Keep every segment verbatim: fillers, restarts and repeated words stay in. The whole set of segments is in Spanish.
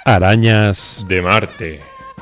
Arañas de Marte.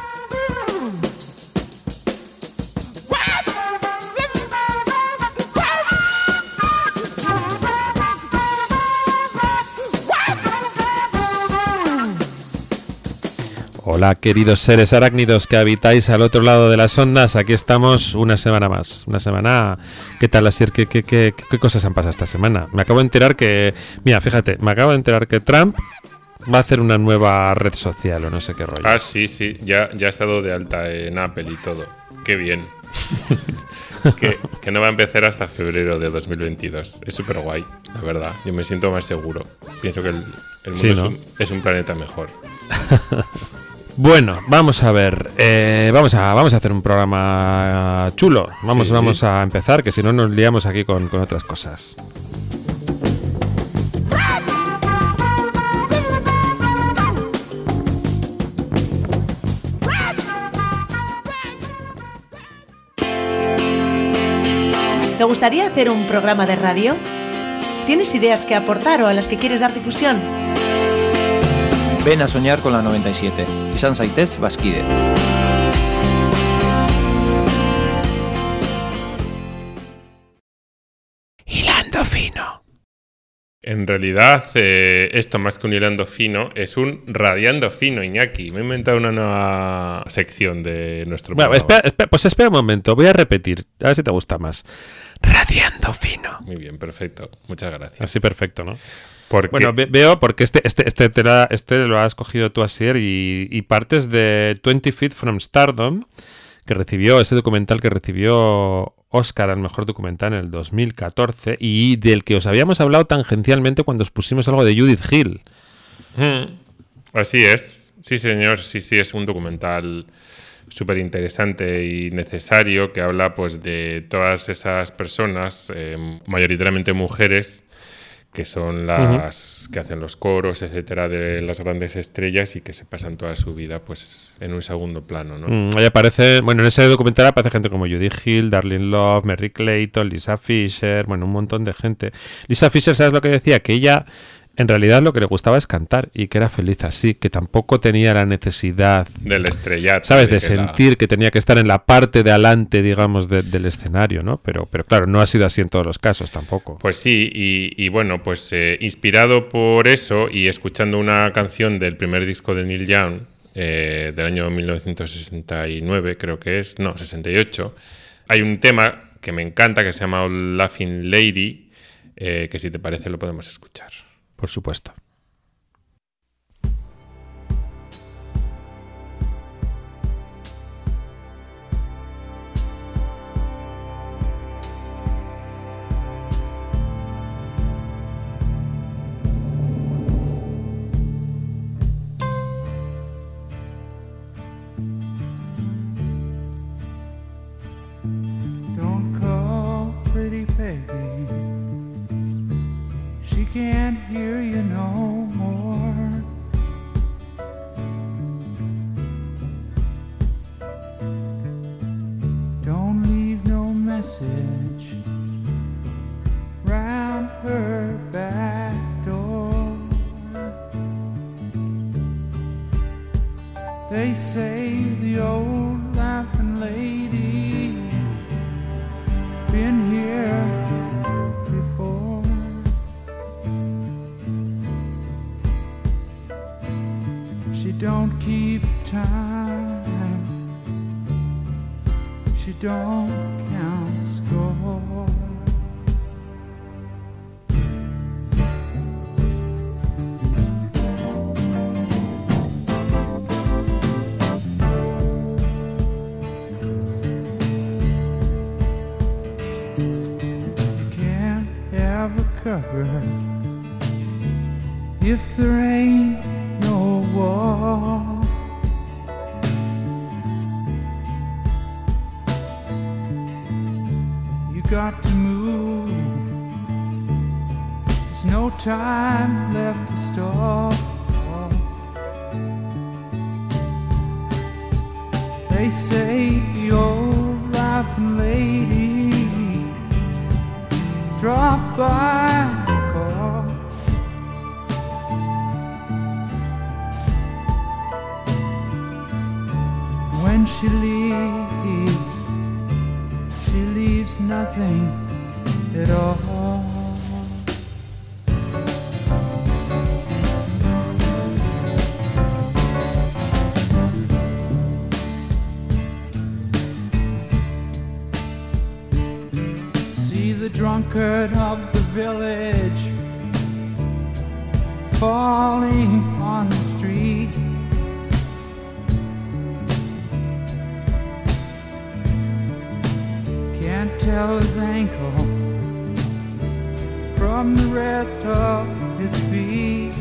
Hola, queridos seres arácnidos que habitáis al otro lado de las ondas. Aquí estamos una semana más. Una semana... ¿Qué tal, Asier? ¿Qué, qué, qué, qué cosas han pasado esta semana? Me acabo de enterar que... Mira, fíjate, me acabo de enterar que Trump va a hacer una nueva red social o no sé qué rollo. Ah, sí, sí. Ya, ya ha estado de alta en Apple y todo. Qué bien. que, que no va a empezar hasta febrero de dos mil veintidós. Es súper guay, la verdad. Yo me siento más seguro. Pienso que el, el mundo Sí, ¿no? es, un, es un planeta mejor. Bueno, vamos a ver, eh, vamos a vamos a hacer un programa chulo. Vamos, Sí, vamos sí. a empezar, que si no nos liamos aquí con, con otras cosas. ¿Te gustaría hacer un programa de radio? ¿Tienes ideas que aportar o a las que quieres dar difusión? Ven a soñar con la noventa y siete. Izan zaitez bazkide. Hilando fino. En realidad, eh, esto más que un hilando fino, es un radiando fino, Iñaki. Me he inventado una nueva sección de nuestro Bueno, programa. espera, espera, pues espera un momento, voy a repetir, a ver si te gusta más. Radiando fino. Muy bien, perfecto. Muchas gracias. Así perfecto, ¿no? Porque, Bueno, ve- veo porque este este este, te la- este lo has cogido tú, Asier, y, y partes de twenty Feet from Stardom, que recibió ese documental que recibió Oscar al mejor documental en el dos mil catorce y del que os habíamos hablado tangencialmente cuando os pusimos algo de Judith Hill. Mm, así es. Sí, señor. Sí, sí, es un documental súper interesante y necesario que habla pues de todas esas personas, eh, mayoritariamente mujeres, que son las uh-huh. que hacen los coros, etcétera, de las grandes estrellas y que se pasan toda su vida pues en un segundo plano, ¿no? Mm, ahí aparece, bueno, en ese documental aparece gente como Judith Hill, Darlene Love, Merry Clayton, Lisa Fisher, bueno, un montón de gente. Lisa Fisher, ¿sabes lo que decía? Que ella en realidad lo que le gustaba es cantar y que era feliz así, que tampoco tenía la necesidad del estrellato, ¿sabes? De, de que sentir la... que tenía que estar en la parte de adelante, digamos, de, del escenario, ¿no? Pero, pero claro, no ha sido así en todos los casos tampoco. Pues sí, y, y bueno, pues eh, inspirado por eso y escuchando una canción del primer disco de Neil Young, eh, del año mil novecientos sesenta y nueve, creo que es, no, sesenta y ocho, hay un tema que me encanta que se llama Laughing Lady, eh, que si te parece lo podemos escuchar. Por supuesto. Don't call pretty Peggy. She can't hear you no more. Don't leave no message round her back door. They say the old laughing lady been here before. She don't keep time, she don't count score. Can't have a cover if there ain't no wall. You got to move. There's no time left to stall. They say the old laughing lady dropped by the call. she leaves, she leaves nothing at all. See the drunkard of the village falling on the street. Can't tell his ankle from the rest of his feet.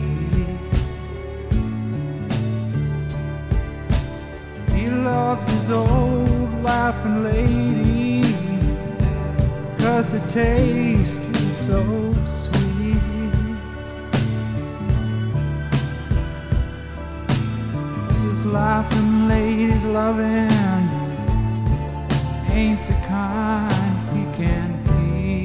He loves his old laughing lady, 'cause her taste is so sweet. His laughing lady's loving ain't the kind he can keep.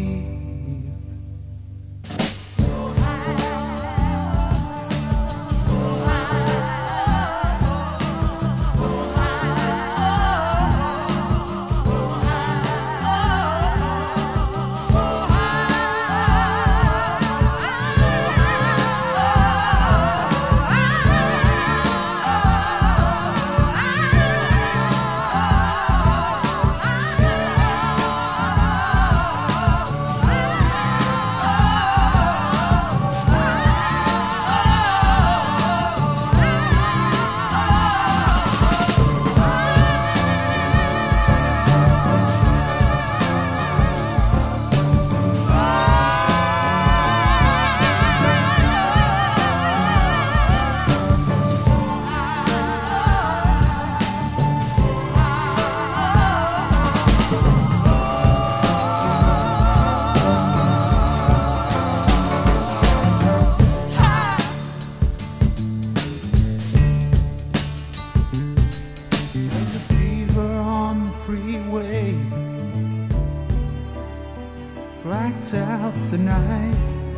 Blacks out the night.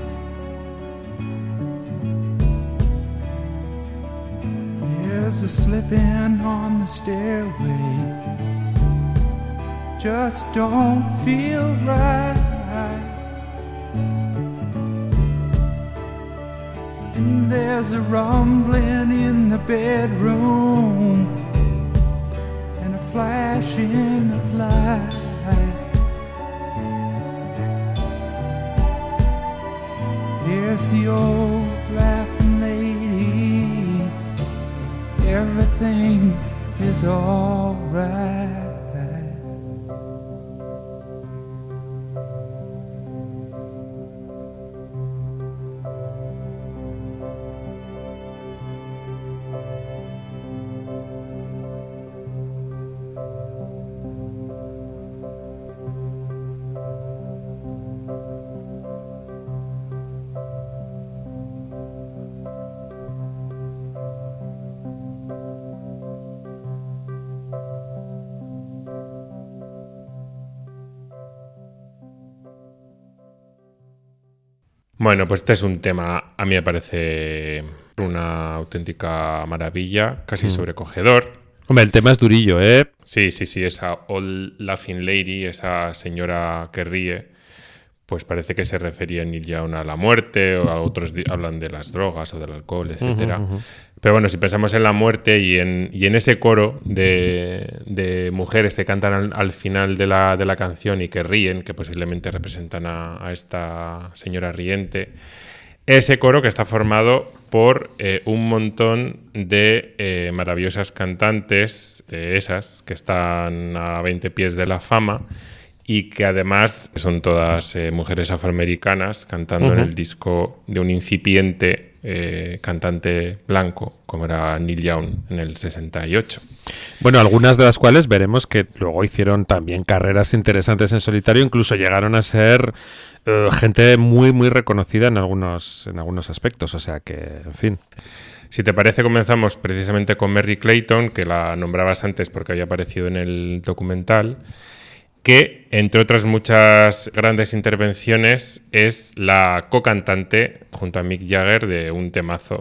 There's a slipping on the stairway, just don't feel right. And there's a rumbling in the bedroom and a flashing of light. There's the old laughing lady, everything is all right. Bueno, pues este es un tema, a mí me parece una auténtica maravilla, casi mm. sobrecogedor. Hombre, el tema es durillo, ¿eh? Sí, sí, sí, esa Old Laughing Lady, esa señora que ríe, pues parece que se refería Neil Young a la muerte, o a otros di- hablan de las drogas o del alcohol, etcétera. Uh-huh, uh-huh. Pero bueno, si pensamos en la muerte y en, y en ese coro de, de mujeres que cantan al, al final de la, de la canción y que ríen, que posiblemente representan a, a esta señora riente, ese coro que está formado por eh, un montón de eh, maravillosas cantantes, de esas que están a veinte pies de la fama, y que además son todas eh, mujeres afroamericanas cantando uh-huh. en el disco de un incipiente eh, cantante blanco, como era Neil Young en el sesenta y ocho. Bueno, algunas de las cuales veremos que luego hicieron también carreras interesantes en solitario, incluso llegaron a ser eh, gente muy, muy reconocida en algunos, en algunos aspectos, o sea que, en fin. Si te parece, comenzamos precisamente con Merry Clayton, que la nombrabas antes porque había aparecido en el documental, que, entre otras muchas grandes intervenciones, es la co-cantante junto a Mick Jagger de un temazo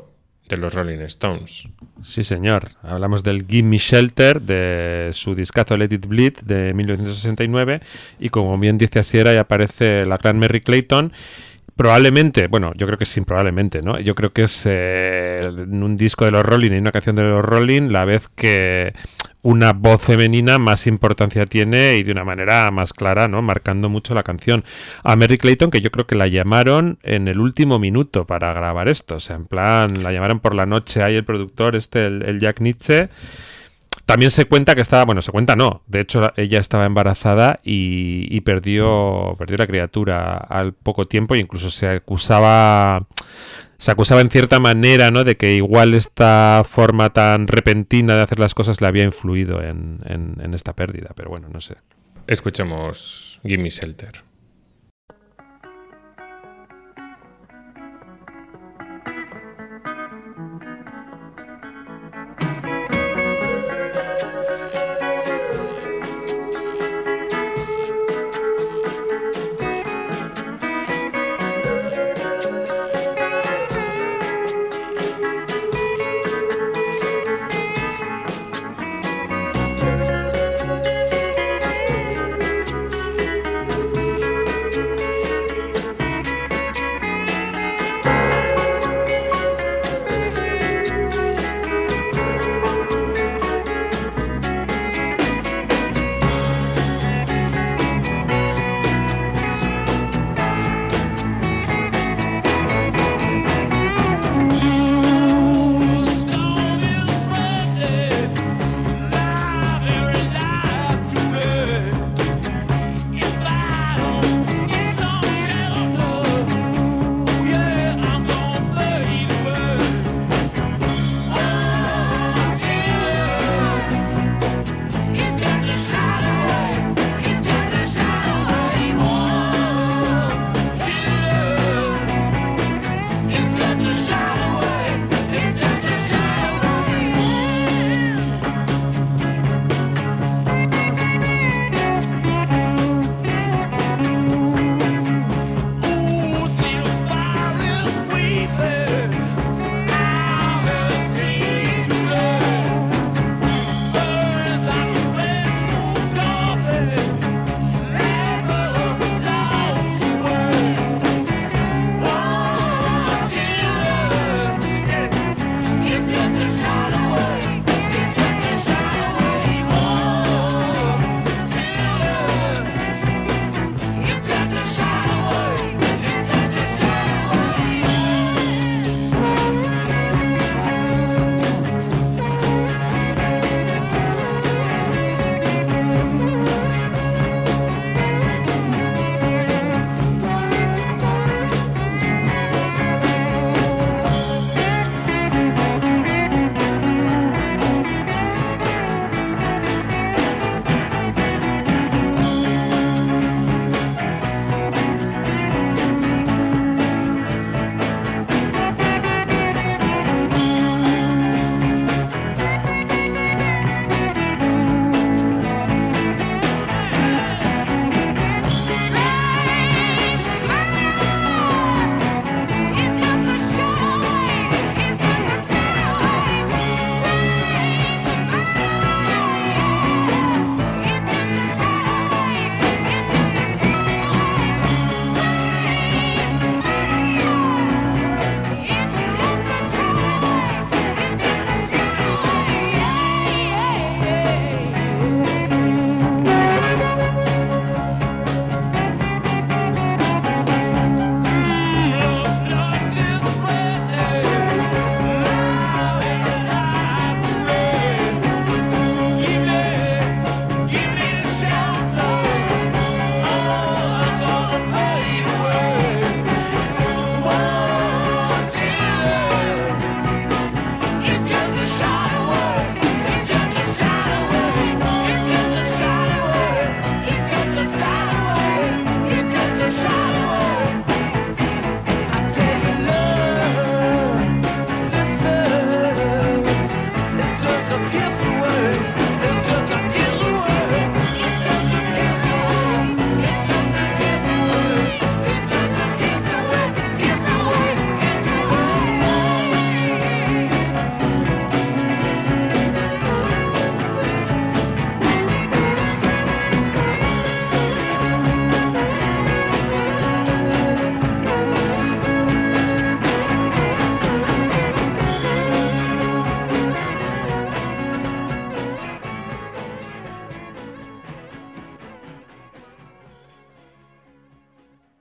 de los Rolling Stones. Sí, señor. Hablamos del Gimme Shelter, de su discazo Let It Bleed de mil novecientos sesenta y nueve, y como bien dice Asier, ahí aparece la gran Merry Clayton. Probablemente, bueno, yo creo que sí, probablemente, ¿no? Yo creo que es eh, en un disco de los Rolling y una canción de los Rolling la vez que una voz femenina más importancia tiene y de una manera más clara, ¿no? Marcando mucho la canción. A Merry Clayton, que yo creo que la llamaron en el último minuto para grabar esto. O sea, en plan, la llamaron por la noche ahí el productor, este, el, el Jack Nitzsche. También se cuenta que estaba, bueno, se cuenta no, de hecho ella estaba embarazada y, y perdió, perdió la criatura al poco tiempo, e incluso se acusaba, se acusaba en cierta manera, ¿no?, de que igual esta forma tan repentina de hacer las cosas le había influido en, en, en esta pérdida, pero bueno, no sé. Escuchemos Gimme Shelter. Thank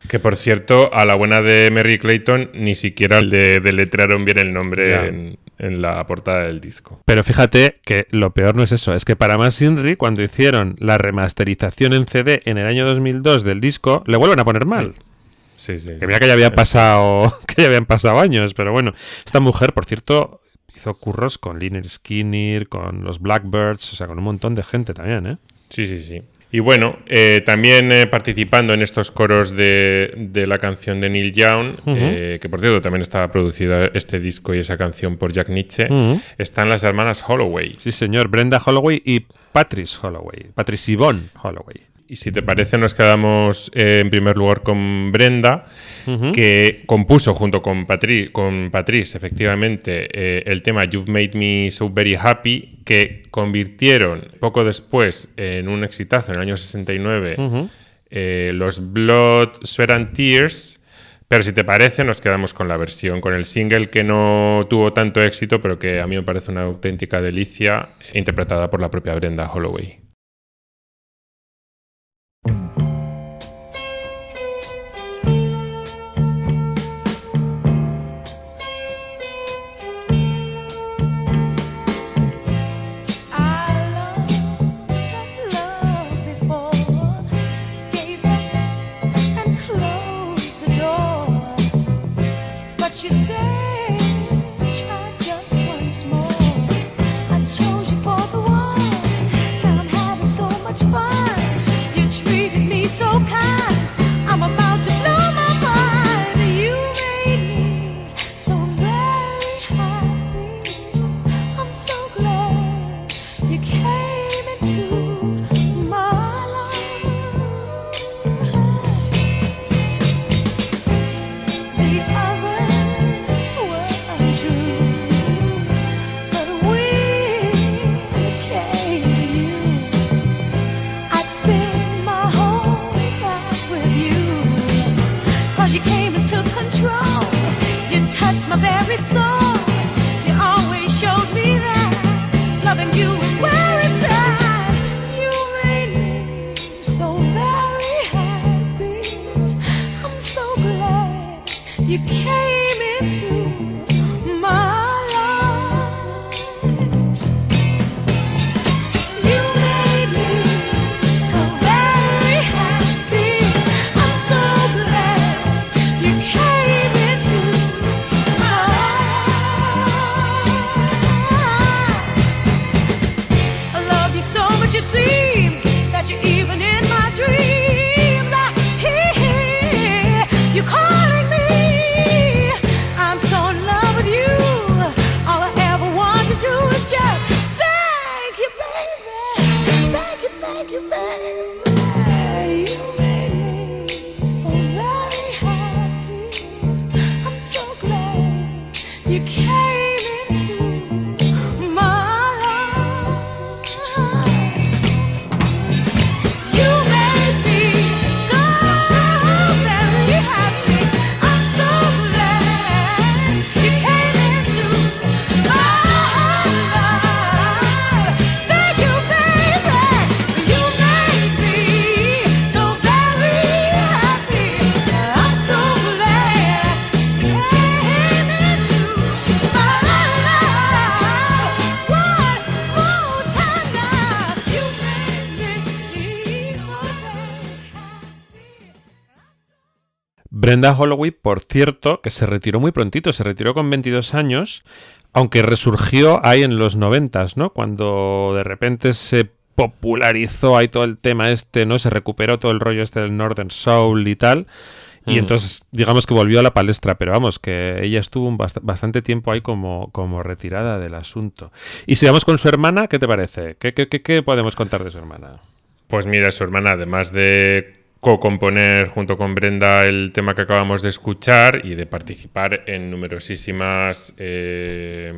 Que por cierto, a la buena de Merry Clayton ni siquiera le deletrearon bien el nombre en, en la portada del disco. Pero fíjate que lo peor no es eso, es que para más Inri, cuando hicieron la remasterización en C D en el año dos mil dos del disco, le vuelven a poner mal. Sí, sí. Que mira que ya había pasado, que ya habían pasado años, pero bueno, esta mujer, por cierto, hizo curros con Lynyrd Skynyrd, con los Blackbirds, o sea, con un montón de gente también, ¿eh? Sí, sí, sí. Y bueno, eh, también eh, participando en estos coros de, de la canción de Neil Young, uh-huh. eh, que por cierto también estaba producida este disco y esa canción por Jack Nitzsche, uh-huh. están las hermanas Holloway. Sí, señor, Brenda Holloway y Patrice Holloway, Patrice Yvonne Holloway. Y si te parece, nos quedamos eh, en primer lugar con Brenda, uh-huh. que compuso junto con, Patri- con Patrice, efectivamente, eh, el tema You've Made Me So Very Happy, que convirtieron poco después en un exitazo en el año sesenta y nueve, uh-huh. eh, los Blood, Sweat and Tears. Pero si te parece, nos quedamos con la versión, con el single que no tuvo tanto éxito, pero que a mí me parece una auténtica delicia, interpretada por la propia Brenda Holloway. Brenda Holloway, por cierto, que se retiró muy prontito, se retiró con veintidós años, aunque resurgió ahí en los noventas, ¿no? Cuando de repente se popularizó ahí todo el tema este, ¿no? Se recuperó todo el rollo este del Northern Soul y tal, y mm. entonces digamos que volvió a la palestra, pero vamos, que ella estuvo un bast- bastante tiempo ahí como, como retirada del asunto. Y si vamos con su hermana, ¿qué te parece? ¿Qué, qué, qué, qué podemos contar de su hermana? Pues mira, su hermana, además de co-componer junto con Brenda el tema que acabamos de escuchar y de participar en numerosísimas eh,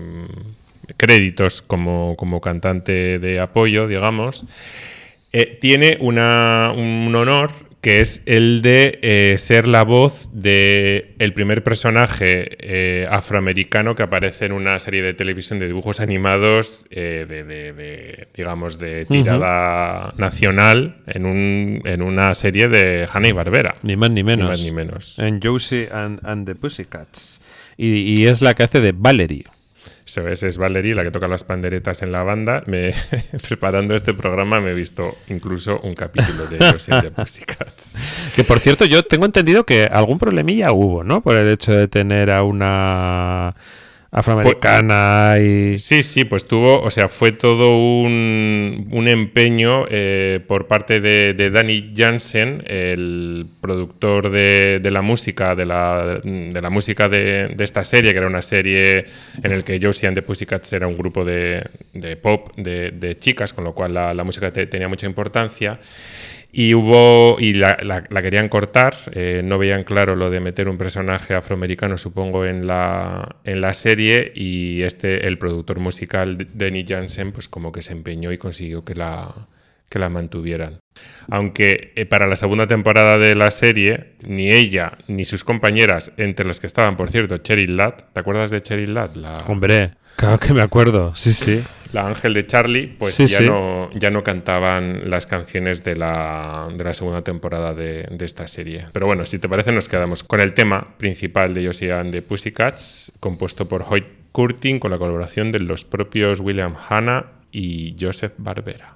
créditos como, como cantante de apoyo, digamos, eh, tiene una, un honor que es el de eh, ser la voz de el primer personaje eh, afroamericano que aparece en una serie de televisión de dibujos animados eh, de, de, de, digamos, de tirada uh-huh. nacional en, un, en una serie de Hanna-Barbera. Ni más ni menos. Ni más ni menos. En Josie and, and the Pussycats. Y, y es la que hace de Valerie. Eso es, es Valerie, la que toca las panderetas en la banda. Me, preparando este programa me he visto incluso un capítulo de Josie and the Pussycats. Que por cierto, yo tengo entendido que algún problemilla hubo, ¿no? Por el hecho de tener a una afroamericana y... Sí, sí, pues tuvo, o sea, fue todo un, un empeño eh, por parte de, de Danny Jansen, el productor de, de la música, de la, de la música de, de esta serie, que era una serie en la que Josie and the Pussycats era un grupo de, de pop de, de chicas, con lo cual la, la música te, tenía mucha importancia. Y hubo y la, la, la querían cortar, eh, no veían claro lo de meter un personaje afroamericano, supongo, en la, en la serie, y este, el productor musical Danny Jansen, pues como que se empeñó y consiguió que la, que la mantuvieran. Aunque eh, para la segunda temporada de la serie, ni ella ni sus compañeras, entre las que estaban, por cierto, Cheryl Ladd, ¿te acuerdas de Cheryl Ladd? La... Hombre, claro que me acuerdo, sí, sí. La ángel de Charlie, pues sí, ya, sí. No, ya no cantaban las canciones de la, de la segunda temporada de, de esta serie. Pero bueno, si te parece, nos quedamos con el tema principal de Josie and the Pussycats, compuesto por Hoyt Curtin, con la colaboración de los propios William Hanna y Joseph Barbera.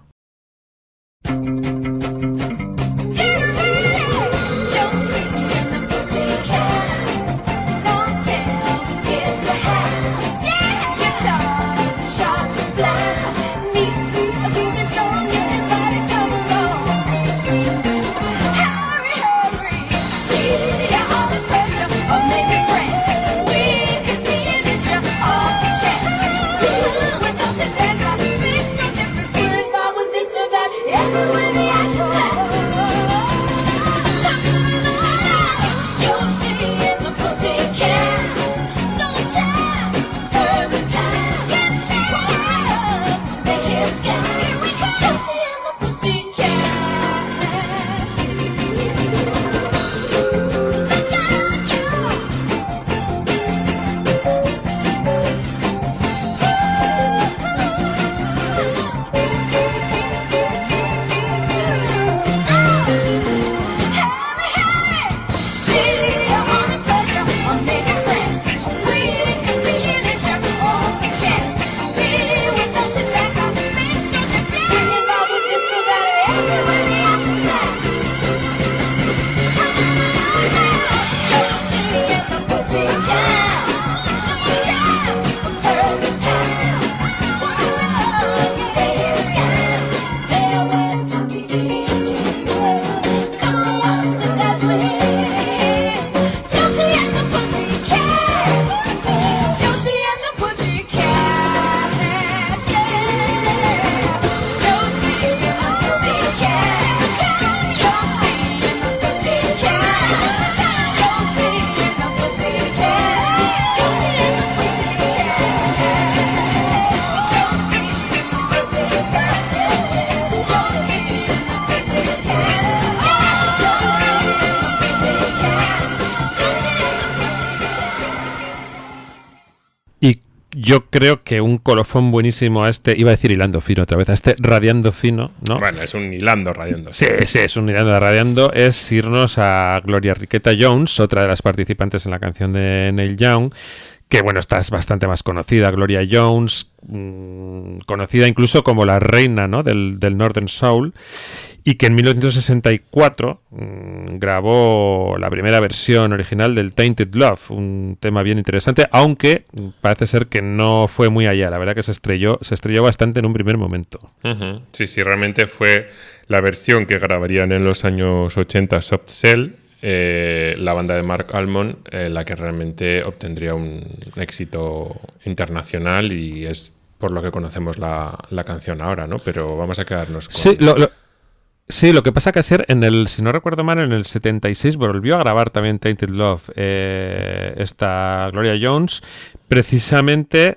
Yo creo que un colofón buenísimo a este, iba a decir hilando fino otra vez, a este radiando fino, ¿no? Bueno, es un hilando radiando. Sí, sí, es un hilando radiando, es irnos a Gloria Riquetta Jones, otra de las participantes en la canción de Neil Young, que bueno, esta es bastante más conocida, Gloria Jones, mmm, conocida incluso como la reina, ¿no?, del, del Northern Soul, y que en mil novecientos sesenta y cuatro mmm, grabó la primera versión original del Tainted Love, un tema bien interesante, aunque parece ser que no fue muy allá, la verdad que se estrelló, se estrelló bastante en un primer momento. Uh-huh. Sí, sí, realmente fue la versión que grabarían en los años ochenta Soft Cell, eh, la banda de Mark Almond, eh, la que realmente obtendría un éxito internacional, y es por lo que conocemos la, la canción ahora, ¿no? Pero vamos a quedarnos con... Sí, lo... lo... Sí, lo que pasa que ayer, en el, si no recuerdo mal, en el setenta y seis volvió a grabar también Tainted Love, eh, esta Gloria Jones. Precisamente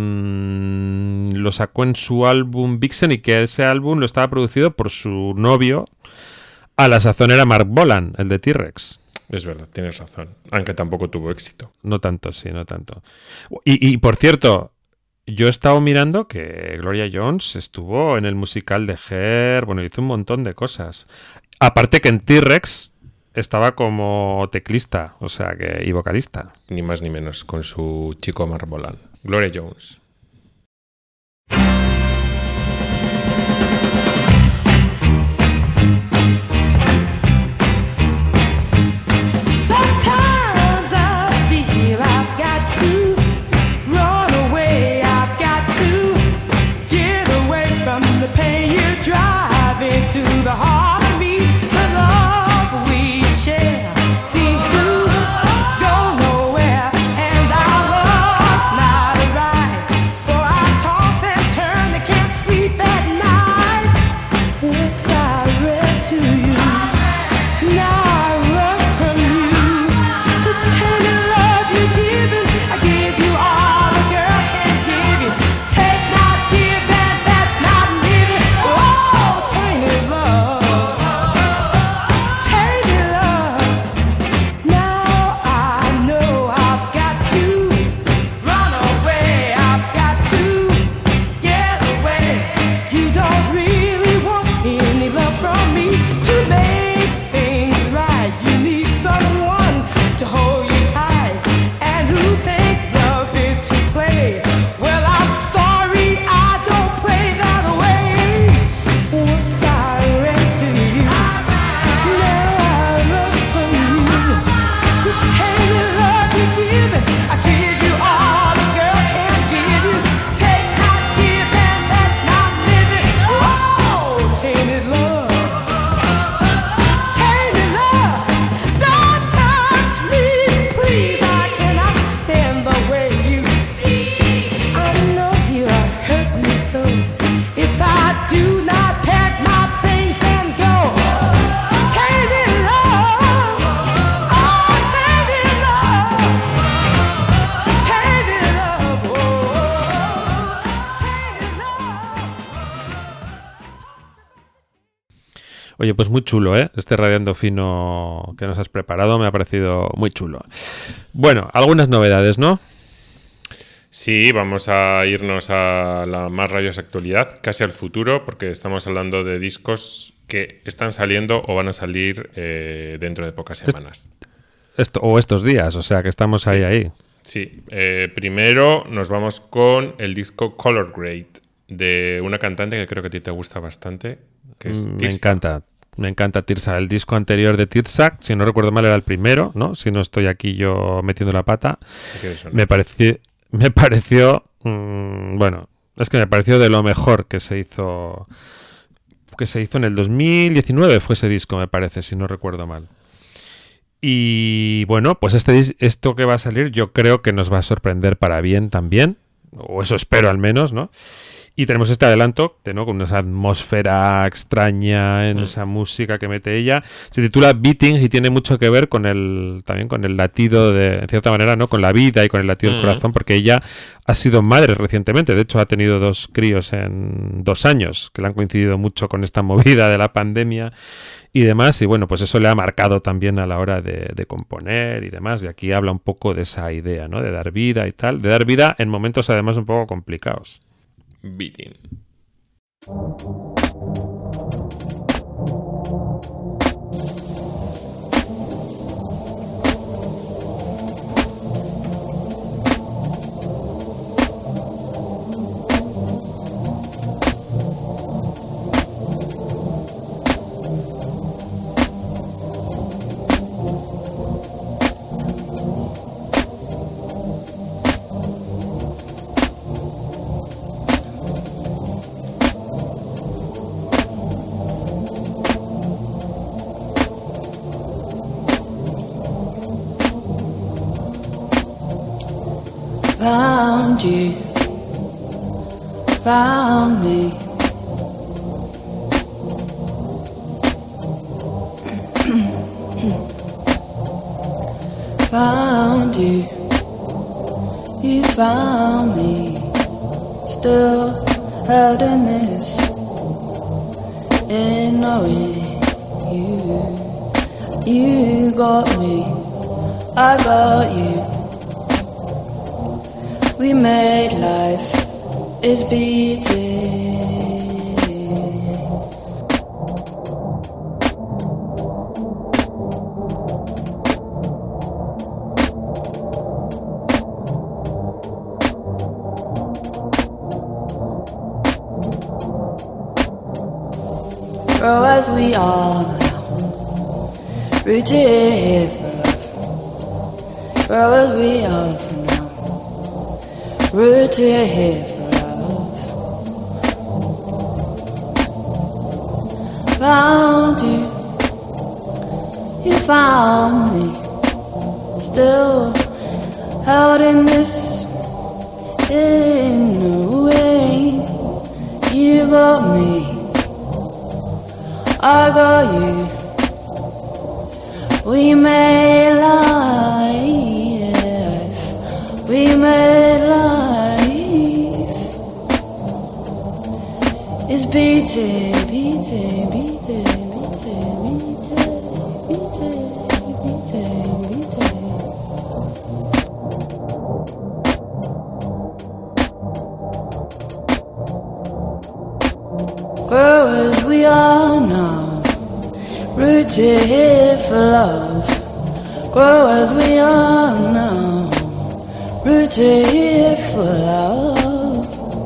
mmm, lo sacó en su álbum Vixen, y que ese álbum lo estaba producido por su novio, A la sazón era Mark Bolan, el de T-Rex. Es verdad, tienes razón. Aunque tampoco tuvo éxito. No tanto, sí, no tanto. Y, y por cierto, yo he estado mirando que Gloria Jones estuvo en el musical de Hair, bueno, hizo un montón de cosas. Aparte que en T-Rex estaba como teclista, o sea, que y vocalista. Ni más ni menos, con su chico Mark Bolan. Gloria Jones. Sometimes I feel I've got to run away. I've got to get away from the pain you drive into the heart of me. The love we share seems to go nowhere, and our love's not right. For I toss and turn, I can't sleep at night. Once I read to you, now I run from you. The tender love you're giving, I give you all a girl can give you. Take, not give, and that's not living. Oh, tainted love, tainted love. Now I know I've got to run away. I've got to get away. You don't really want any love from me to make things right. You need someone to hold you tight and who think love is to play. Well, I'm sorry, I don't play that way. Once I read to you, now I run from you. The tainted love you're giving, I give you all a girl can give you. Take, not give, and that's not living. Oh, tainted love, tainted love. Don't touch me, please. I cannot stand the way you. I know you hurt me so. If I do not pack my things and go, tainted love, oh, tainted love, tainted love, oh, tainted love. Oye, pues muy chulo, ¿eh? Este Radiando Fino que nos has preparado me ha parecido muy chulo. Bueno, algunas novedades, ¿no? Sí, vamos a irnos a la más rabiosa actualidad, casi al futuro, porque estamos hablando de discos que están saliendo o van a salir eh, dentro de pocas semanas. Esto, o estos días, o sea que estamos ahí, ahí. Sí, eh, primero nos vamos con el disco Color Grade de una cantante que creo que a ti te gusta bastante, que es Me Tirsa. encanta, me encanta Tirsa. El disco anterior de Tirsa, si no recuerdo mal, era el primero, ¿no? Si no estoy aquí yo metiendo la pata. ¿Qué suena? Me pareció, me pareció, mmm, bueno, es que me pareció de lo mejor que se hizo, que se hizo en el dos mil diecinueve fue ese disco, me parece, si no recuerdo mal. Y bueno, pues este dis- esto que va a salir yo creo que nos va a sorprender para bien también, o eso espero al menos, ¿no? Y tenemos este adelanto, de, ¿no? Con esa atmósfera extraña en Mm. esa música que mete ella. Se titula Beating y tiene mucho que ver con el también con el latido de, en cierta manera, ¿no? Con la vida y con el latido Mm. del corazón, porque ella ha sido madre recientemente. De hecho, ha tenido dos críos en dos años, que le han coincidido mucho con esta movida de la pandemia y demás. Y bueno, pues eso le ha marcado también a la hora de, de componer y demás. Y aquí habla un poco de esa idea, ¿no? De dar vida y tal. De dar vida en momentos además un poco complicados. Beating. Found you, found me. Found you, you found me. Still held in this, in knowing you. You got me, I got you. We made life is beating. Grow as we are now, rooted here for love. Grow as we are for now, rooted here for love. Found you, you found me, still held in this, in a way. You got me, I got you. We made life, we made life. It's beating, beating, beating, beating, beating, beating, beating, beating. Grow as we are now, rooted here for love. Grow as we are now, rooted here for love.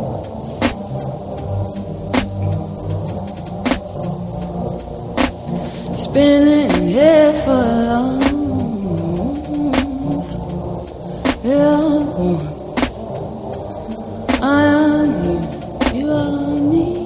Spinning here for love. Yeah, I am you, you are me.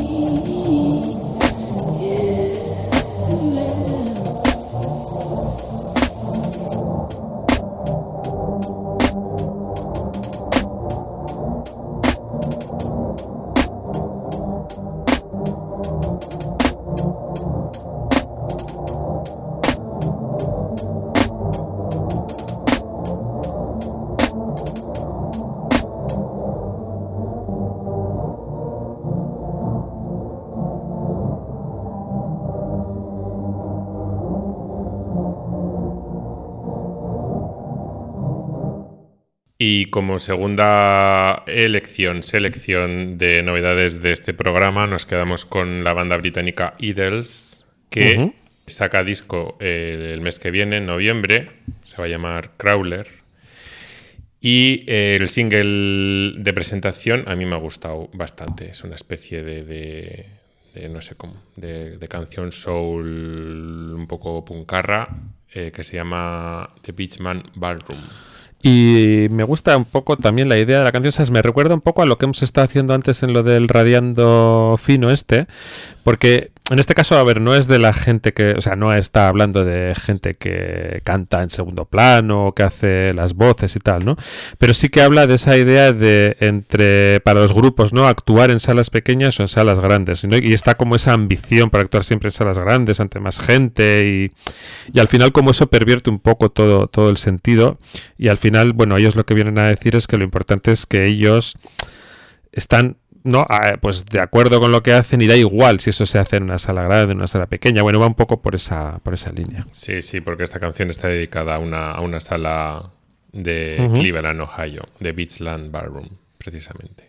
Y como segunda elección, selección de novedades de este programa, nos quedamos con la banda británica Idols, que uh-huh. saca disco el, el mes que viene, en noviembre. Se va a llamar Crawler. Y eh, el single de presentación a mí me ha gustado bastante. Es una especie de, de, de no sé cómo, de, de canción soul un poco puncarra, eh, que se llama The Beachman Ballroom. Y me gusta un poco también la idea de la canción, ¿sabes? Me recuerda un poco a lo que hemos estado haciendo antes en lo del radiando fino este, porque en este caso, a ver, no es de la gente que, o sea, no está hablando de gente que canta en segundo plano o que hace las voces y tal, ¿no? Pero sí que habla de esa idea de entre, para los grupos, ¿no? Actuar en salas pequeñas o en salas grandes, ¿no? Y está como esa ambición para actuar siempre en salas grandes, ante más gente y, y al final como eso pervierte un poco todo, todo el sentido y al final final, bueno, ellos lo que vienen a decir es que lo importante es que ellos están, no, pues de acuerdo con lo que hacen y da igual si eso se hace en una sala grande, en una sala pequeña. Bueno, va un poco por esa, por esa línea. Sí, sí, porque esta canción está dedicada a una, a una sala de uh-huh. Cleveland, Ohio, de Beachland Ballroom, precisamente.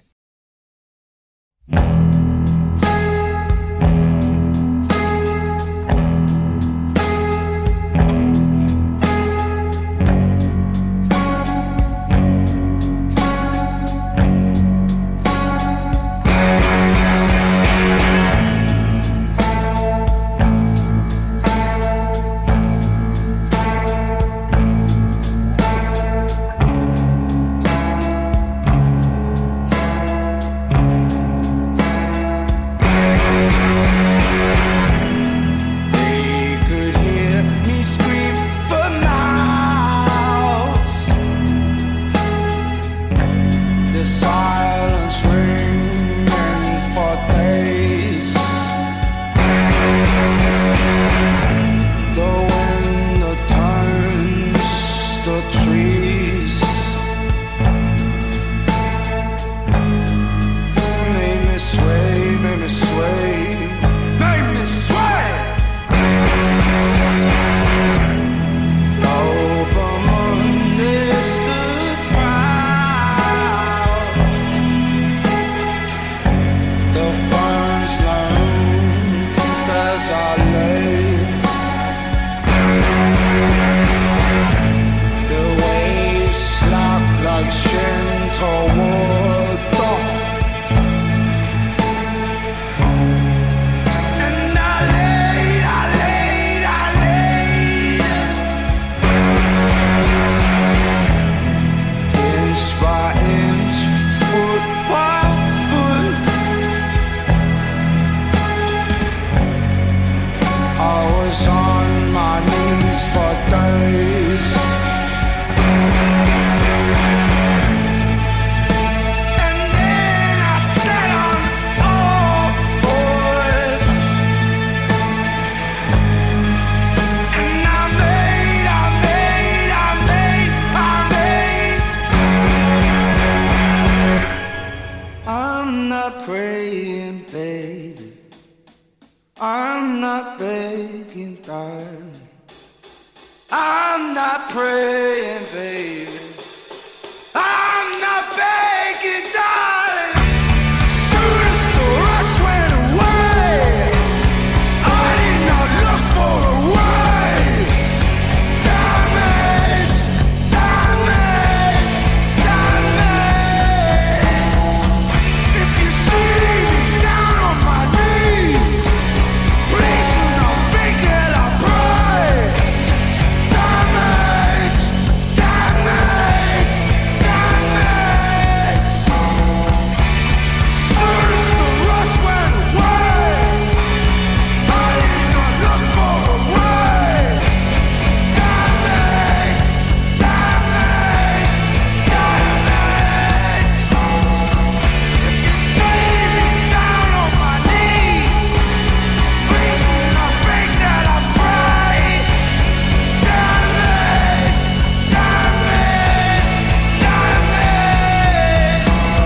not praying, baby. I'm not begging, darling. Soon as the rush went away, I did not look for a way. Damage, damage, damage. If you see me down on my knees, please do not think that I pray. Damage, damage, damage. Soon as the rush went away, I did not look for a way. Damage, damage, damage. If you see me down on my knees, please do not think that I pray. Damage, damage, damage.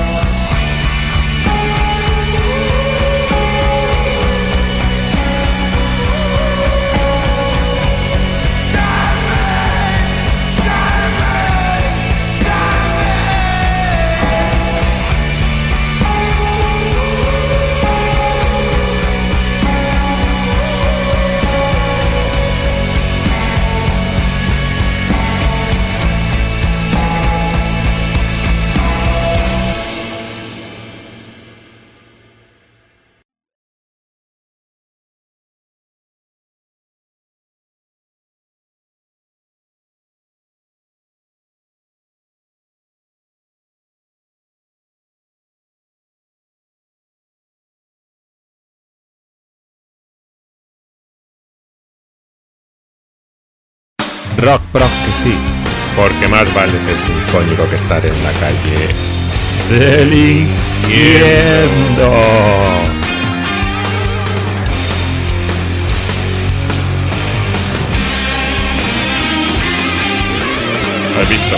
Rock, prog, que sí. Porque más vale ser sinfónico que estar en la calle. Delinquiendo. ¿Has visto?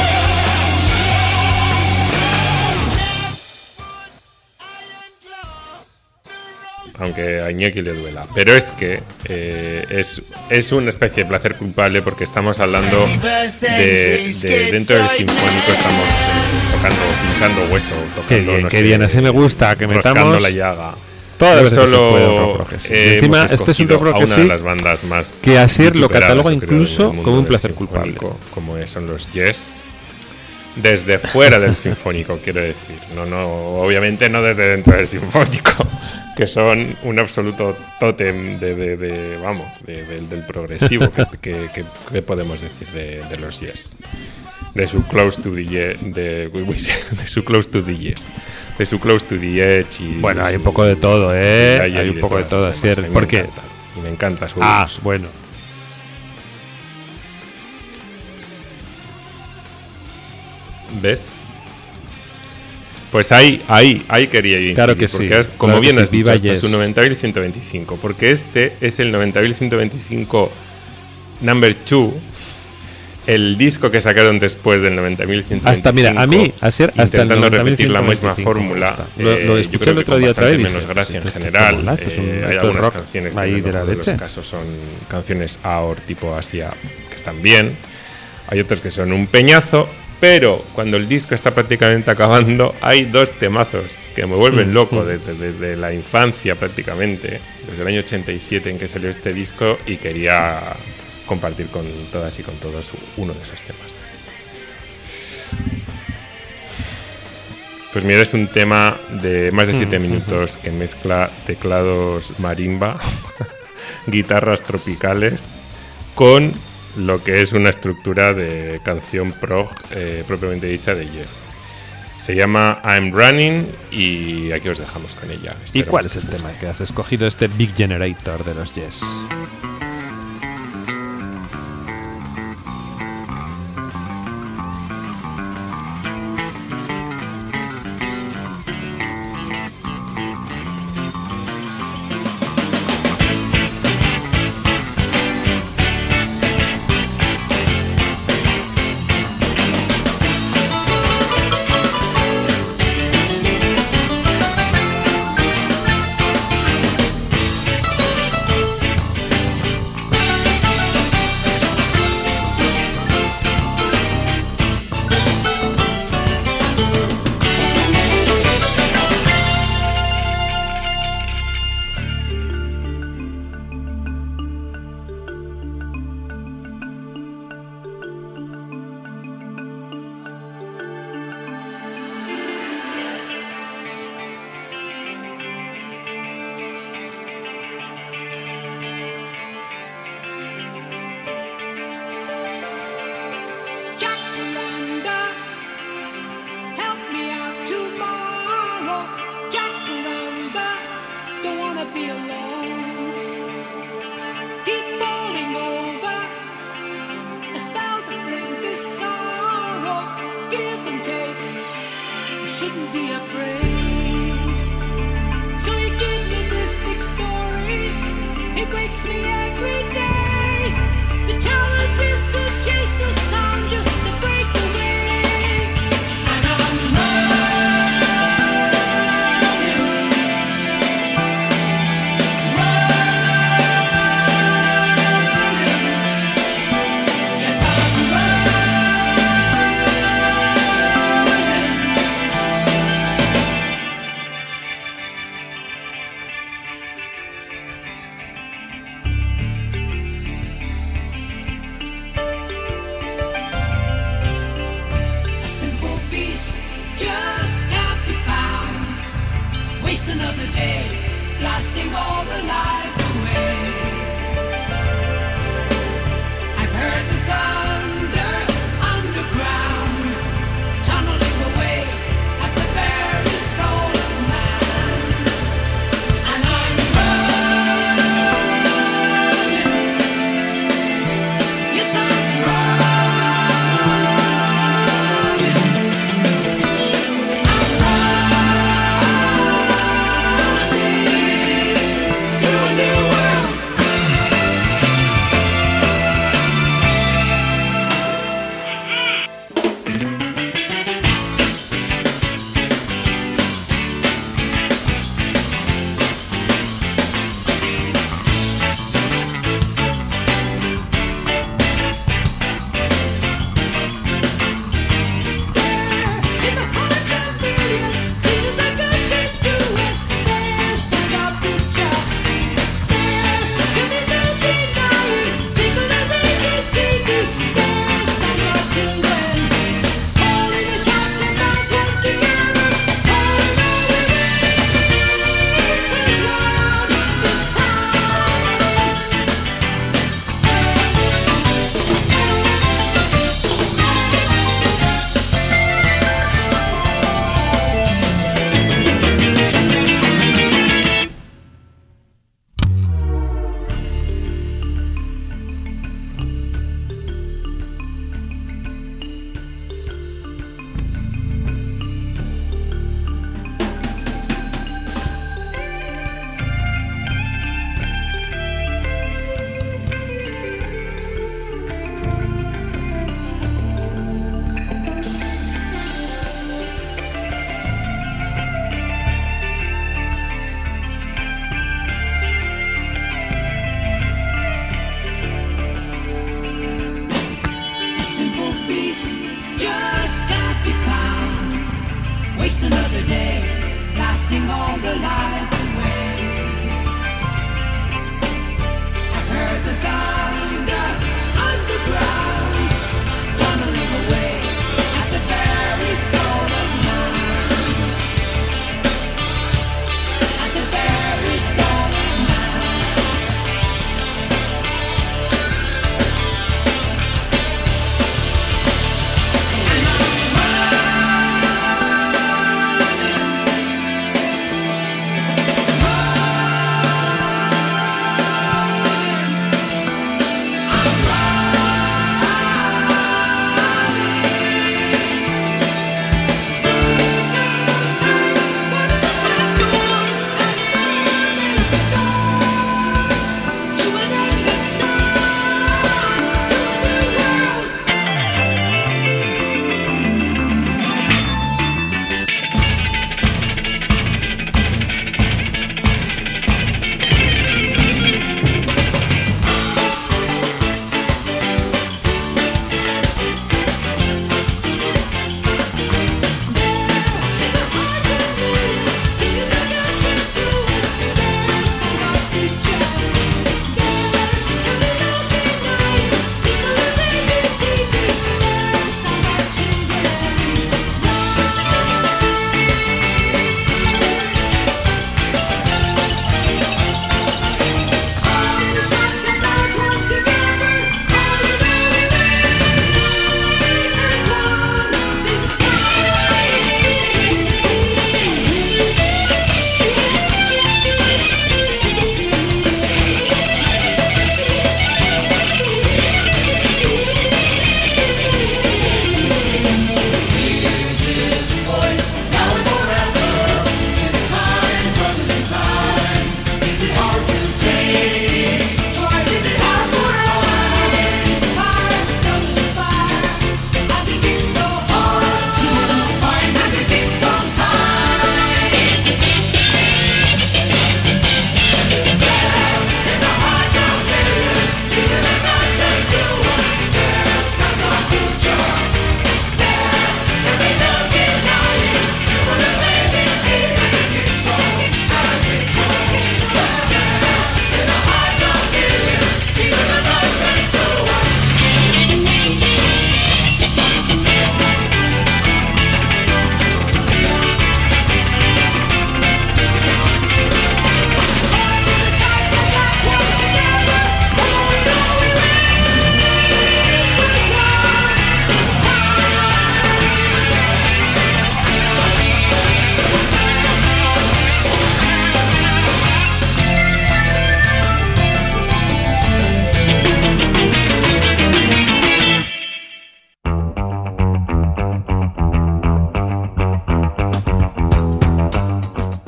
Aunque a Iñaki le duela. Pero es que eh, es, es una especie de placer culpable porque estamos hablando de, de dentro del sinfónico estamos eh, tocando, pinchando hueso, tocando, Qué bien, no qué sé, bien, así me gusta que rascando metamos la llaga. todas las No veces que se solo, puede un rock progresivo. eh, Encima, hemos este es un escogido rock a una de progresivo las bandas más que Asier lo vituperadas, cataloga yo creo, incluso en el mundo como un del placer culpable. sinfónico, como son los Yes. Desde fuera del sinfónico, quiero decir. No, no, obviamente no desde dentro del sinfónico, que son un absoluto tótem de, de, de vamos, de, de, del progresivo, que, que, que, que podemos decir de, de los Yes. De su Close to the Ye- de, de su Close to the Yes. De su Close to the Edge y Bueno, de hay su- un poco de todo, ¿eh? hay, Hay un poco de todas todo, las Asier. demás. A mí me ¿Por qué? encanta. Y me encanta su Ah, blues. bueno. ¿Ves? Pues ahí, ahí, ahí quería yo incidir, Claro que porque sí, es, como claro que bien sí, has dicho, viva este es Yes. un noventa mil ciento veinticinco, porque este es el noventa mil ciento veinticinco number two, el disco que sacaron después del noventa mil ciento veinticinco. Hasta, mira, a mí, Asier, hasta el intentando noventa mil repetir la ciento misma veinticinco fórmula. me gusta. Lo- lo eh, yo escuché creo el que otro con día otra bastante vez y menos dije, gracia en esto- esto general. mola, esto es un- eh, esto hay es algunas rock canciones que ahí en el de la mejor de los leche. casos son canciones Aor tipo Asia que están bien. Hay otras que son un peñazo, pero cuando el disco está prácticamente acabando, hay dos temazos que me vuelven Mm, loco mm. desde, desde la infancia prácticamente, desde el año ochenta y siete en que salió este disco, y quería compartir con todas y con todos uno de esos temas. Pues mira, es un tema de más de siete Mm, minutos que mezcla teclados marimba, guitarras tropicales, con lo que es una estructura de canción prog eh, propiamente dicha de Yes. Se llama I'm Running y aquí os dejamos con ella. ¿Y Esperamos cuál que es el os guste. tema que has escogido? Este Big Generator de los Yes. I'm afraid. So you give me this big story, it wakes me every day. The challenge is to chase the sound just to break away. And I'm running, running. Yes, I'm a simple piece just can't be found. Waste another day, blasting all the lives away. I've heard the thunder underground, tunneling away at the very soul of man. And I'm running, yes I'm running, I'm running through a new world. In the hearts of millions, seen as a good thing to us. There stands our future. There can be no denying, simple as A B C D. There stand our children, holding the shots and bounce one together, holding all the races round this town. A simple piece just can't be found. Waste another day, blasting all the lives away. I've heard the thunder underground, tunneling away at the very soul of man. At the very soul of man.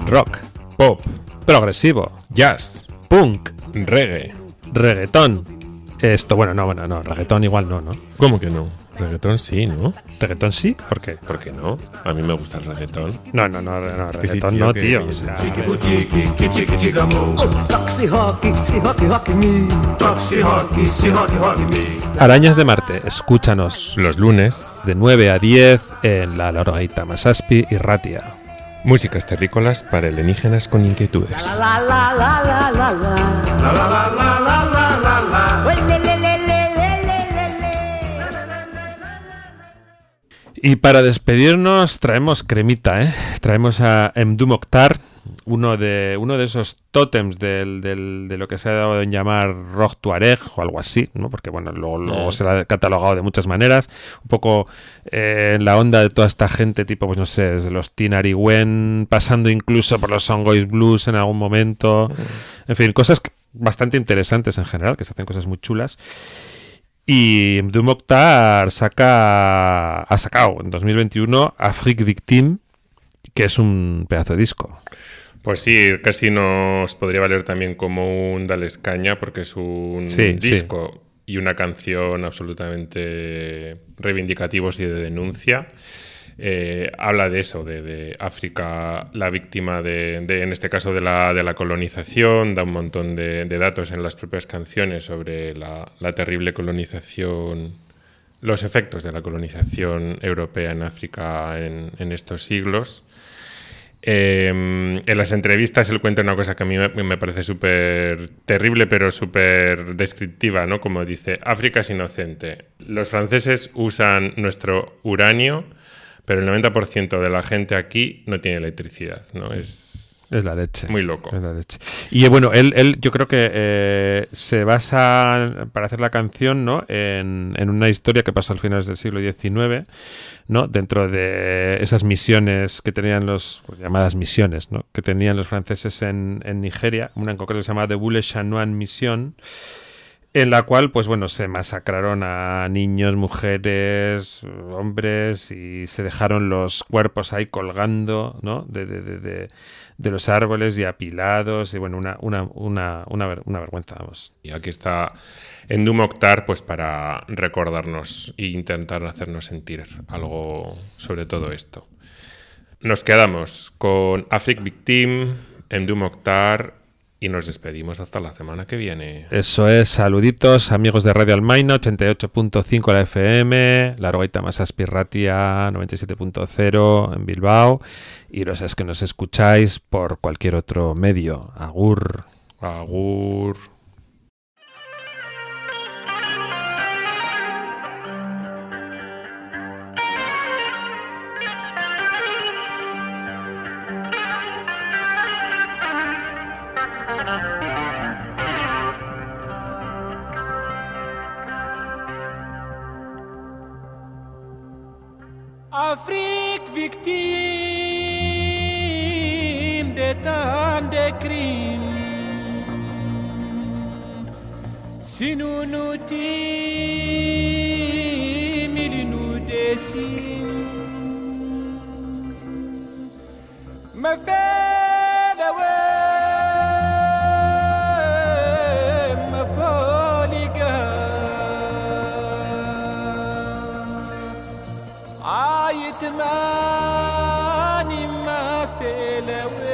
rock, Pop, progresivo, jazz, punk, reggae. reggaetón. Esto, bueno, no, bueno, no, reggaetón igual no, ¿no? ¿Cómo que no? Reggaetón sí, ¿no? ¿Reggaetón sí? ¿Por qué? ¿Por qué no? A mí me gusta el reggaetón. No, no, no, no, Que sí, reggaetón tío, no, que- tío. que- O sea, Arañas de Marte, escúchanos Los lunes, de nueve a diez en la Lorgaita Masaspi y Ratia. músicas terrícolas para alienígenas con inquietudes. La la la la la la. La la la la la la la. Oye, le, le, le, le, le, le, le, le. Y para despedirnos traemos cremita, ¿eh? Traemos a Mdou Moctar, uno de uno de esos tótems del, del, de lo que se ha dado en llamar rock tuareg o algo así, ¿no? Porque bueno, luego, luego Mm. se lo ha catalogado de muchas maneras, un poco eh, en la onda de toda esta gente tipo, pues no sé, desde los Tinariwen, pasando incluso por los Songois Blues en algún momento, en fin, cosas que- bastante interesantes en general, que se hacen cosas muy chulas. Y Mdou Moctar saca, ha sacado en dos mil veintiuno Afrique Victime, que es un pedazo de disco. Pues sí, casi nos podría valer también como un Dales Caña, porque es un Sí, disco y una canción absolutamente reivindicativos y de denuncia. Eh, habla de eso, de, de África, la víctima de, de, en este caso, de la, de la colonización, da un montón de, de datos en las propias canciones sobre la, la terrible colonización, los efectos de la colonización europea en África en, en estos siglos. Eh, en las entrevistas él cuenta una cosa que a mí me, me parece súper terrible, pero súper descriptiva, ¿no? Como dice, África es inocente. Los franceses usan nuestro uranio, pero el noventa por ciento de la gente aquí no tiene electricidad, ¿no? Es Es la leche. muy loco. Es la leche. Y eh, bueno, él, él yo creo que eh, se basa para hacer la canción, ¿no? En, en una historia que pasó al finales del siglo diecinueve, ¿no? Dentro de esas misiones que tenían los, pues, llamadas misiones, ¿no? Que tenían los franceses en, en Nigeria, una en concreto se llama The Boule Chanoine Mission, en la cual, pues bueno, se masacraron a niños, mujeres, hombres y se dejaron los cuerpos ahí colgando, ¿no? De, de, de, de, de los árboles y apilados y bueno, una, una, una, una, ver, una vergüenza, vamos. Y aquí está Mdou Moctar, pues para recordarnos e intentar hacernos sentir algo sobre todo esto. Nos quedamos con Afrique Victime, Mdou Moctar, y nos despedimos hasta la semana que viene. Eso es, saluditos amigos de Radio Almaina, ochenta y ocho punto cinco la F M, la Lorgaita Masaspi Ratia, noventa y siete punto cero en Bilbao, y los es que nos escucháis por cualquier otro medio. Agur. Agur. Afrique victime de tant de crimes. Si nous nous tîmes, il nous décime. Me fait away, me folie آية ماني ما في لوي